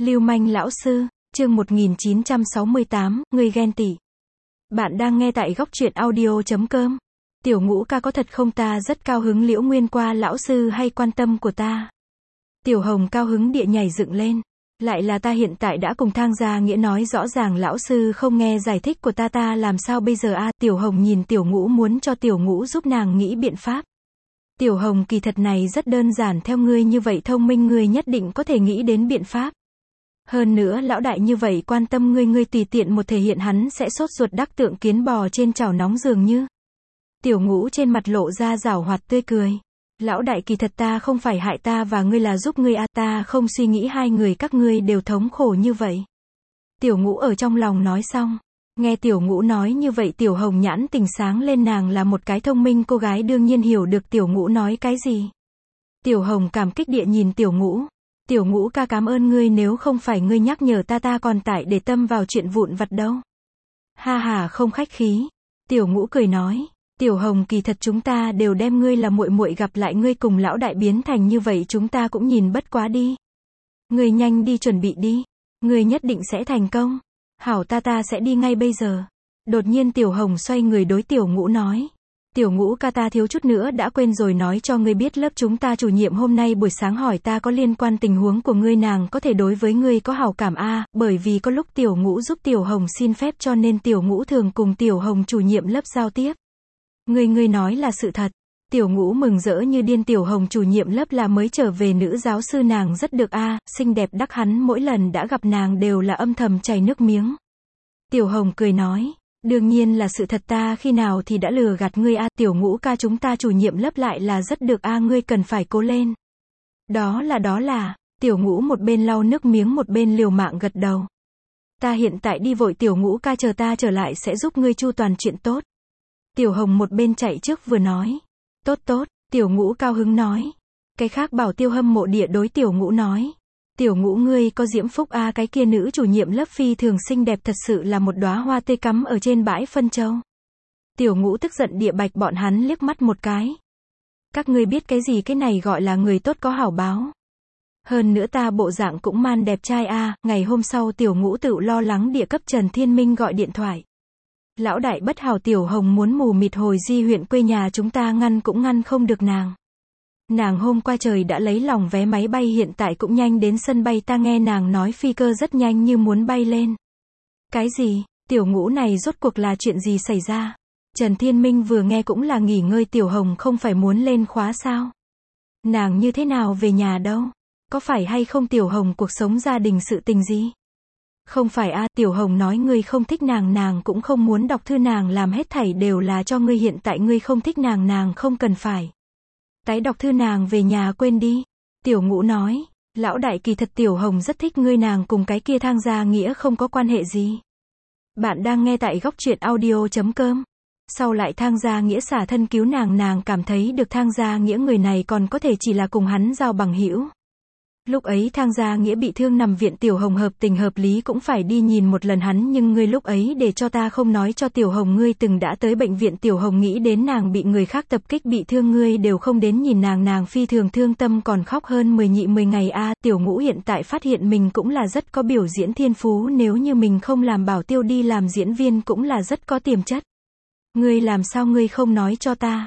Lưu manh lão sư, chương 1968, người ghen tị. Bạn đang nghe tại góc truyện audio.com. Tiểu Ngũ ca có thật không, ta rất cao hứng Liễu Nguyên qua lão sư hay quan tâm của ta. Tiểu Hồng cao hứng địa nhảy dựng lên. Lại là ta hiện tại đã cùng Thang Gia Nghĩa nói rõ ràng lão sư không nghe giải thích của ta làm sao bây giờ a? Tiểu Hồng nhìn Tiểu Ngũ muốn cho Tiểu Ngũ giúp nàng nghĩ biện pháp. Tiểu Hồng kỳ thật này rất đơn giản, theo ngươi như vậy thông minh ngươi nhất định có thể nghĩ đến biện pháp. Hơn nữa lão đại như vậy quan tâm ngươi tùy tiện một thể hiện hắn sẽ sốt ruột đắc tượng kiến bò trên chảo nóng dường như. Tiểu Ngũ trên mặt lộ ra giảo hoạt tươi cười. Lão đại kỳ thật ta không phải hại ta và ngươi là giúp ngươi a, ta không suy nghĩ hai người các ngươi đều thống khổ như vậy. Tiểu Ngũ ở trong lòng nói xong. Nghe Tiểu Ngũ nói như vậy Tiểu Hồng nhãn tình sáng lên, nàng là một cái thông minh cô gái đương nhiên hiểu được Tiểu Ngũ nói cái gì. Tiểu Hồng cảm kích địa nhìn Tiểu Ngũ. Tiểu Ngũ ca cảm ơn ngươi, nếu không phải ngươi nhắc nhở ta còn tại để tâm vào chuyện vụn vặt đâu. Ha ha, không khách khí. Tiểu Ngũ cười nói. Tiểu Hồng kỳ thật chúng ta đều đem ngươi là muội muội, gặp lại ngươi cùng lão đại biến thành như vậy chúng ta cũng nhìn bất quá đi. Ngươi nhanh đi chuẩn bị đi. Ngươi nhất định sẽ thành công. Hảo, ta sẽ đi ngay bây giờ. Đột nhiên Tiểu Hồng xoay người đối Tiểu Ngũ nói. Tiểu Ngũ ca, ta thiếu chút nữa đã quên rồi nói cho ngươi biết, lớp chúng ta chủ nhiệm hôm nay buổi sáng hỏi ta có liên quan tình huống của ngươi, nàng có thể đối với ngươi có hảo cảm a, bởi vì có lúc Tiểu Ngũ giúp Tiểu Hồng xin phép cho nên Tiểu Ngũ thường cùng Tiểu Hồng chủ nhiệm lớp giao tiếp. Ngươi nói là sự thật. Tiểu Ngũ mừng rỡ như điên, Tiểu Hồng chủ nhiệm lớp là mới trở về nữ giáo sư, nàng rất được a, xinh đẹp đắc hắn mỗi lần đã gặp nàng đều là âm thầm chảy nước miếng. Tiểu Hồng cười nói, đương nhiên là sự thật, ta khi nào thì đã lừa gạt ngươi a? Tiểu Ngũ ca, chúng ta chủ nhiệm lớp lại là rất được a, ngươi cần phải cố lên. Đó là, Tiểu Ngũ một bên lau nước miếng một bên liều mạng gật đầu. Ta hiện tại đi vội Tiểu Ngũ ca, chờ ta trở lại sẽ giúp ngươi chu toàn chuyện tốt. Tiểu Hồng một bên chạy trước vừa nói. Tốt, Tiểu Ngũ cao hứng nói. Cái khác bảo Tiêu hâm mộ địa đối Tiểu Ngũ nói. Tiểu Ngũ ngươi có diễm phúc a, cái kia nữ chủ nhiệm lớp phi thường xinh đẹp, thật sự là một đóa hoa tươi cắm ở trên bãi phân châu. Tiểu Ngũ tức giận địa bạch bọn hắn liếc mắt một cái. Các ngươi biết cái gì, cái này gọi là người tốt có hảo báo. Hơn nữa ta bộ dạng cũng man đẹp trai a. Ngày hôm sau Tiểu Ngũ tự lo lắng địa cấp Trần Thiên Minh gọi điện thoại. Lão đại bất hảo, Tiểu Hồng muốn mù mịt hồi Di huyện quê nhà chúng ta, ngăn cũng ngăn không được nàng. Nàng hôm qua trời đã lấy lòng vé máy bay, hiện tại cũng nhanh đến sân bay, ta nghe nàng nói phi cơ rất nhanh như muốn bay lên. Cái gì? Tiểu Ngũ này rốt cuộc là chuyện gì xảy ra? Trần Thiên Minh vừa nghe cũng là nghỉ ngơi, Tiểu Hồng không phải muốn lên khóa sao? Nàng như thế nào về nhà đâu? Có phải hay không Tiểu Hồng cuộc sống gia đình sự tình gì? Không phải a, Tiểu Hồng nói ngươi không thích nàng, nàng cũng không muốn đọc thư, nàng làm hết thảy đều là cho ngươi, hiện tại ngươi không thích nàng, nàng không cần phải tái đọc thư, nàng về nhà quên đi. Tiểu Ngũ nói, lão đại kỳ thật Tiểu Hồng rất thích ngươi, nàng cùng cái kia Thang Gia Nghĩa không có quan hệ gì. Bạn đang nghe tại góc truyện audio.com. Sau lại Thang Gia Nghĩa xả thân cứu nàng, nàng cảm thấy được Thang Gia Nghĩa người này còn có thể chỉ là cùng hắn giao bằng hữu. Lúc ấy Thang Gia Nghĩa bị thương nằm viện, Tiểu Hồng hợp tình hợp lý cũng phải đi nhìn một lần hắn, nhưng ngươi lúc ấy để cho ta không nói cho Tiểu Hồng ngươi từng đã tới bệnh viện. Tiểu Hồng nghĩ đến nàng bị người khác tập kích bị thương, ngươi đều không đến nhìn nàng, nàng phi thường thương tâm còn khóc hơn 10 ngày a. Tiểu Ngũ hiện tại phát hiện mình cũng là rất có biểu diễn thiên phú, nếu như mình không làm bảo tiêu đi làm diễn viên cũng là rất có tiềm chất. Ngươi làm sao ngươi không nói cho ta?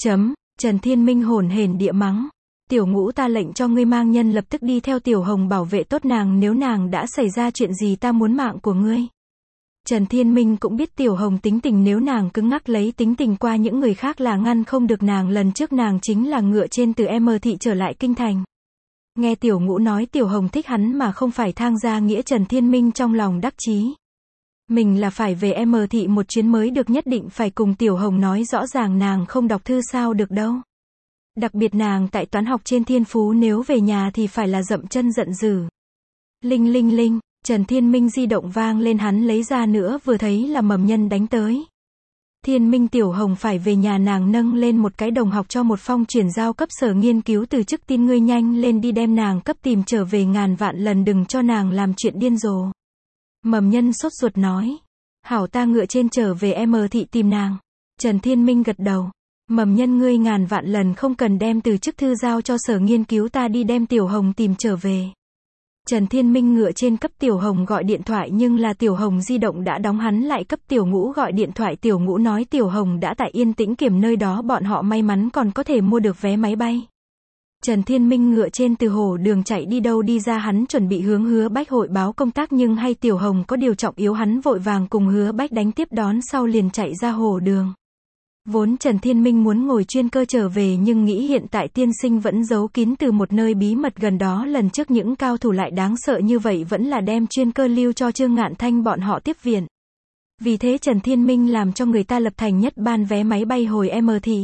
Trần Thiên Minh hồn hển địa mắng. Tiểu Ngũ, ta lệnh cho ngươi mang nhân lập tức đi theo Tiểu Hồng bảo vệ tốt nàng, nếu nàng đã xảy ra chuyện gì ta muốn mạng của ngươi. Trần Thiên Minh cũng biết Tiểu Hồng tính tình, nếu nàng cứng ngắc lấy tính tình qua những người khác là ngăn không được nàng, lần trước nàng chính là ngựa trên từ M thị trở lại kinh thành. Nghe Tiểu Ngũ nói Tiểu Hồng thích hắn mà không phải Thang Gia Nghĩa, Trần Thiên Minh trong lòng đắc chí. Mình là phải về M thị một chuyến mới được, nhất định phải cùng Tiểu Hồng nói rõ ràng, nàng không đọc thư sao được đâu. Đặc biệt nàng tại toán học trên thiên phú, nếu về nhà thì phải là dậm chân giận dữ. Linh, Trần Thiên Minh di động vang lên, hắn lấy ra nữa vừa thấy là Mầm Nhân đánh tới. Thiên Minh, Tiểu Hồng phải về nhà, nàng nâng lên một cái đồng học cho một phong chuyển giao cấp sở nghiên cứu từ chức tin, ngươi nhanh lên đi đem nàng cấp tìm trở về, ngàn vạn lần đừng cho nàng làm chuyện điên rồ. Mầm Nhân sốt ruột nói. Hảo, ta ngựa trên trở về M thị tìm nàng. Trần Thiên Minh gật đầu. Mầm Nhân, ngươi ngàn vạn lần không cần đem từ chức thư giao cho sở nghiên cứu, ta đi đem Tiểu Hồng tìm trở về. Trần Thiên Minh ngựa trên cấp Tiểu Hồng gọi điện thoại nhưng là Tiểu Hồng di động đã đóng, hắn lại cấp Tiểu Ngũ gọi điện thoại, Tiểu Ngũ nói Tiểu Hồng đã tại Yên Tĩnh Kiểm nơi đó, bọn họ may mắn còn có thể mua được vé máy bay. Trần Thiên Minh ngựa trên từ hồ đường chạy đi đâu đi ra, hắn chuẩn bị hướng Hứa Bách hội báo công tác nhưng hay Tiểu Hồng có điều trọng yếu, hắn vội vàng cùng Hứa Bách đánh tiếp đón sau liền chạy ra hồ đường. Vốn Trần Thiên Minh muốn ngồi chuyên cơ trở về nhưng nghĩ hiện tại tiên sinh vẫn giấu kín từ một nơi bí mật gần đó, lần trước những cao thủ lại đáng sợ như vậy, vẫn là đem chuyên cơ lưu cho Trương Ngạn Thanh bọn họ tiếp viện. Vì thế Trần Thiên Minh làm cho người ta lập thành nhất ban vé máy bay hồi M thị.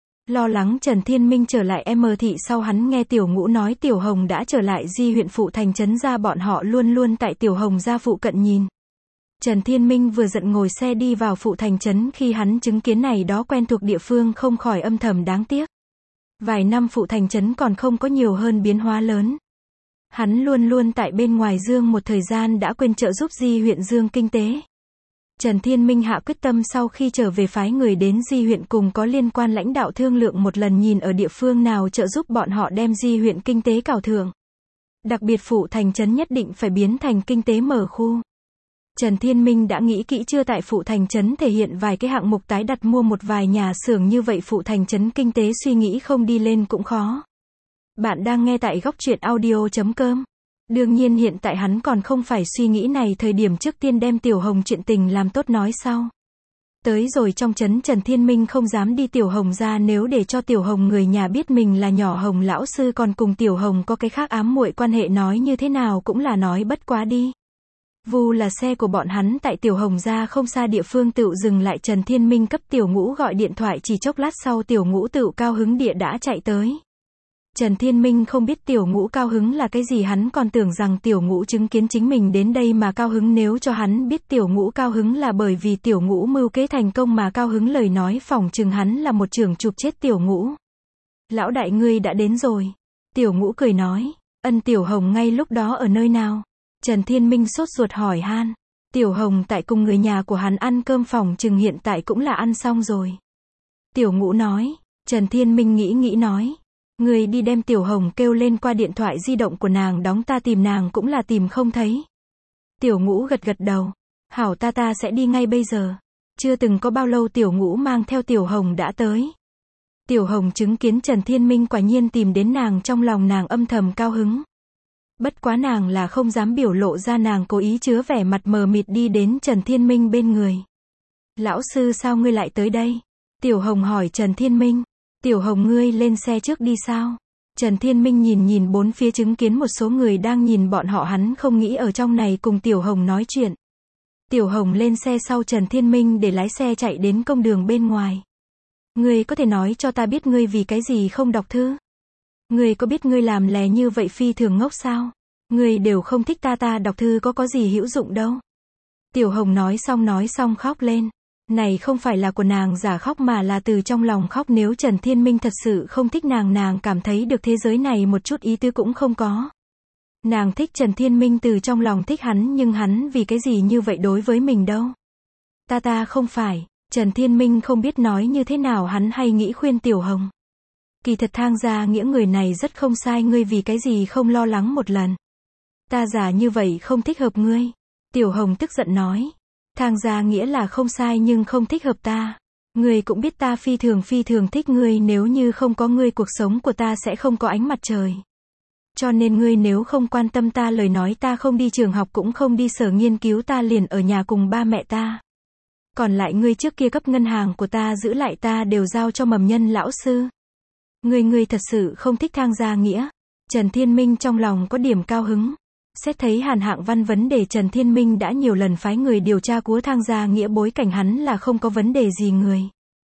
Lo lắng Trần Thiên Minh trở lại M thị sau, hắn nghe Tiểu Ngũ nói Tiểu Hồng đã trở lại Di huyện phụ thành trấn ra, bọn họ luôn luôn tại Tiểu Hồng gia phụ cận nhìn. Trần Thiên Minh vừa giận ngồi xe đi vào phụ thành trấn, khi hắn chứng kiến này đó quen thuộc địa phương không khỏi âm thầm đáng tiếc. Vài năm phụ thành trấn còn không có nhiều hơn biến hóa lớn. Hắn luôn luôn tại bên ngoài Dương một thời gian đã quên trợ giúp Di huyện Dương kinh tế. Trần Thiên Minh hạ quyết tâm sau khi trở về phái người đến Di huyện cùng có liên quan lãnh đạo thương lượng một lần, nhìn ở địa phương nào trợ giúp bọn họ đem Di huyện kinh tế cào thượng. Đặc biệt phụ thành trấn nhất định phải biến thành kinh tế mở khu. Trần Thiên Minh đã nghĩ kỹ chưa, tại phụ thành trấn thể hiện vài cái hạng mục tái đặt mua một vài nhà xưởng, như vậy phụ thành trấn kinh tế suy nghĩ không đi lên cũng khó. Bạn đang nghe tại góc truyện audio.com. Đương nhiên hiện tại hắn còn không phải suy nghĩ này, thời điểm trước tiên đem Tiểu Hồng chuyện tình làm tốt nói sau. Tới rồi trong trấn Trần Thiên Minh không dám đi Tiểu Hồng ra, nếu để cho Tiểu Hồng người nhà biết mình là nhỏ Hồng lão sư còn cùng Tiểu Hồng có cái khác ám muội quan hệ, nói như thế nào cũng là nói bất quá đi. Vu là xe của bọn hắn tại Tiểu Hồng ra không xa địa phương tựu dừng lại, Trần Thiên Minh cấp Tiểu Ngũ gọi điện thoại, chỉ chốc lát sau Tiểu Ngũ tựu cao hứng địa đã chạy tới. Trần Thiên Minh không biết Tiểu Ngũ cao hứng là cái gì, hắn còn tưởng rằng Tiểu Ngũ chứng kiến chính mình đến đây mà cao hứng, nếu cho hắn biết Tiểu Ngũ cao hứng là bởi vì Tiểu Ngũ mưu kế thành công mà cao hứng lời nói, phỏng chừng hắn là một chưởng chụp chết Tiểu Ngũ. Lão đại ngươi đã đến rồi. Tiểu Ngũ cười nói, ân, Tiểu Hồng ngay lúc đó ở nơi nào? Trần Thiên Minh sốt ruột hỏi han. Tiểu Hồng tại cùng người nhà của hắn ăn cơm, phỏng chừng hiện tại cũng là ăn xong rồi. Tiểu Ngũ nói. Trần Thiên Minh nghĩ nói, người đi đem Tiểu Hồng kêu lên, qua điện thoại di động của nàng đóng, ta tìm nàng cũng là tìm không thấy. Tiểu Ngũ gật đầu. Hảo, ta sẽ đi ngay bây giờ. Chưa từng có bao lâu Tiểu Ngũ mang theo Tiểu Hồng đã tới. Tiểu Hồng chứng kiến Trần Thiên Minh quả nhiên tìm đến nàng, trong lòng nàng âm thầm cao hứng. Bất quá nàng là không dám biểu lộ ra, nàng cố ý chứa vẻ mặt mờ mịt đi đến Trần Thiên Minh bên người. Lão sư, sao ngươi lại tới đây? Tiểu Hồng hỏi Trần Thiên Minh. Tiểu Hồng, ngươi lên xe trước đi sao? Trần Thiên Minh nhìn bốn phía, chứng kiến một số người đang nhìn bọn họ, hắn không nghĩ ở trong này cùng Tiểu Hồng nói chuyện. Tiểu Hồng lên xe sau, Trần Thiên Minh để lái xe chạy đến công đường bên ngoài. Ngươi có thể nói cho ta biết ngươi vì cái gì không đọc thư? Ngươi có biết ngươi làm lè như vậy phi thường ngốc sao? Ngươi đều không thích ta đọc thư có gì hữu dụng đâu. Tiểu Hồng nói xong khóc lên. Này không phải là của nàng giả khóc mà là từ trong lòng khóc, nếu Trần Thiên Minh thật sự không thích nàng cảm thấy được thế giới này một chút ý tứ cũng không có. Nàng thích Trần Thiên Minh từ trong lòng thích hắn, nhưng hắn vì cái gì như vậy đối với mình đâu? Ta không phải. Trần Thiên Minh không biết nói như thế nào, hắn hay nghĩ khuyên Tiểu Hồng. Kỳ thật Thang Gia Nghĩa người này rất không sai, ngươi vì cái gì không lo lắng một lần? Ta già như vậy không thích hợp ngươi. Tiểu Hồng tức giận nói. Thang Gia Nghĩa là không sai nhưng không thích hợp ta. Ngươi cũng biết ta phi thường thích ngươi, nếu như không có ngươi cuộc sống của ta sẽ không có ánh mặt trời. Cho nên ngươi nếu không quan tâm ta lời nói, ta không đi trường học cũng không đi sở nghiên cứu, ta liền ở nhà cùng ba mẹ ta. Còn lại ngươi trước kia cấp ngân hàng của ta giữ lại ta đều giao cho Mầm Nhân lão sư. Ngươi thật sự không thích Thang Gia Nghĩa. Trần Thiên Minh trong lòng có điểm cao hứng. Xét thấy Hàn Hạng Văn vấn đề, Trần Thiên Minh đã nhiều lần phái người điều tra của Thang Gia Nghĩa, bối cảnh hắn là không có vấn đề gì người.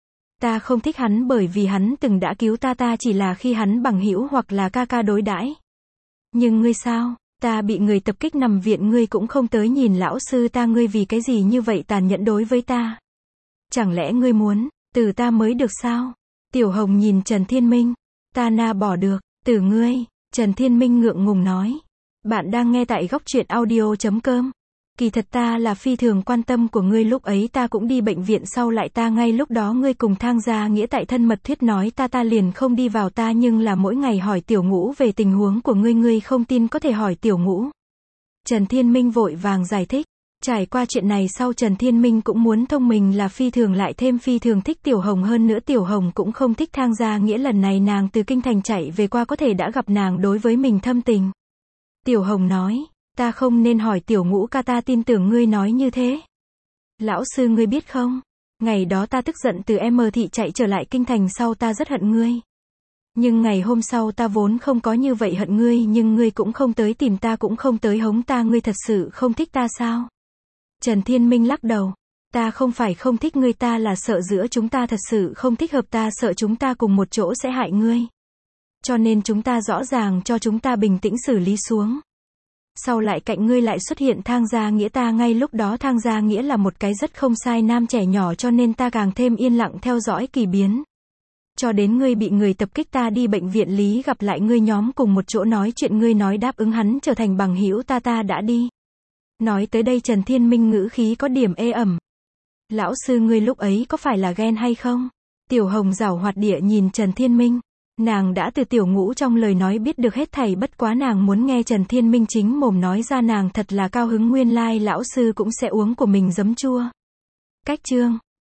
Ta không thích hắn bởi vì hắn từng đã cứu ta chỉ là khi hắn bằng hữu hoặc là ca đối đãi. Nhưng ngươi sao? Ta bị người tập kích nằm viện, ngươi cũng không tới nhìn lão sư ta, ngươi vì cái gì như vậy tàn nhẫn đối với ta? Chẳng lẽ ngươi muốn từ ta mới được sao? Tiểu Hồng nhìn Trần Thiên Minh. Ta na bỏ được, từ ngươi. Trần Thiên Minh ngượng ngùng nói. Bạn đang nghe tại góc truyện audio.com. Kỳ thật ta là phi thường quan tâm của ngươi, lúc ấy ta cũng đi bệnh viện, sau lại ta ngay lúc đó ngươi cùng Thang Gia Nghĩa tại thân mật thuyết nói ta liền không đi vào, ta nhưng là mỗi ngày hỏi Tiểu Ngũ về tình huống của ngươi, ngươi không tin có thể hỏi Tiểu Ngũ. Trần Thiên Minh vội vàng giải thích. Trải qua chuyện này sau, Trần Thiên Minh cũng muốn thông mình là phi thường, lại thêm phi thường thích Tiểu Hồng, hơn nữa Tiểu Hồng cũng không thích Thang Gia Nghĩa, lần này nàng từ kinh thành chạy về qua có thể đã gặp nàng đối với mình thâm tình. Tiểu Hồng nói, ta không nên hỏi Tiểu Ngũ ca, ta tin tưởng ngươi nói như thế. Lão sư ngươi biết không, ngày đó ta tức giận từ M thị chạy trở lại kinh thành sau, ta rất hận ngươi. Nhưng ngày hôm sau ta vốn không có như vậy hận ngươi, nhưng ngươi cũng không tới tìm ta, cũng không tới hống ta, ngươi thật sự không thích ta sao? Trần Thiên Minh lắc đầu. Ta không phải không thích ngươi, ta là sợ giữa chúng ta thật sự không thích hợp, ta sợ chúng ta cùng một chỗ sẽ hại ngươi. Cho nên chúng ta rõ ràng cho chúng ta bình tĩnh xử lý xuống. Sau lại cạnh ngươi lại xuất hiện Thang Gia Nghĩa, ta ngay lúc đó Thang Gia Nghĩa là một cái rất không sai nam trẻ nhỏ, cho nên ta càng thêm yên lặng theo dõi kỳ biến. Cho đến ngươi bị người tập kích, ta đi bệnh viện lý gặp lại ngươi nhóm cùng một chỗ nói chuyện, ngươi nói đáp ứng hắn trở thành bằng hữu ta đã đi. Nói tới đây Trần Thiên Minh ngữ khí có điểm ê ẩm. Lão sư ngươi lúc ấy có phải là ghen hay không? Tiểu Hồng giảo hoạt địa nhìn Trần Thiên Minh. Nàng đã từ Tiểu Ngũ trong lời nói biết được hết thảy, bất quá nàng muốn nghe Trần Thiên Minh chính mồm nói ra, nàng thật là cao hứng, nguyên lai lão sư cũng sẽ uống của mình giấm chua. Cách chương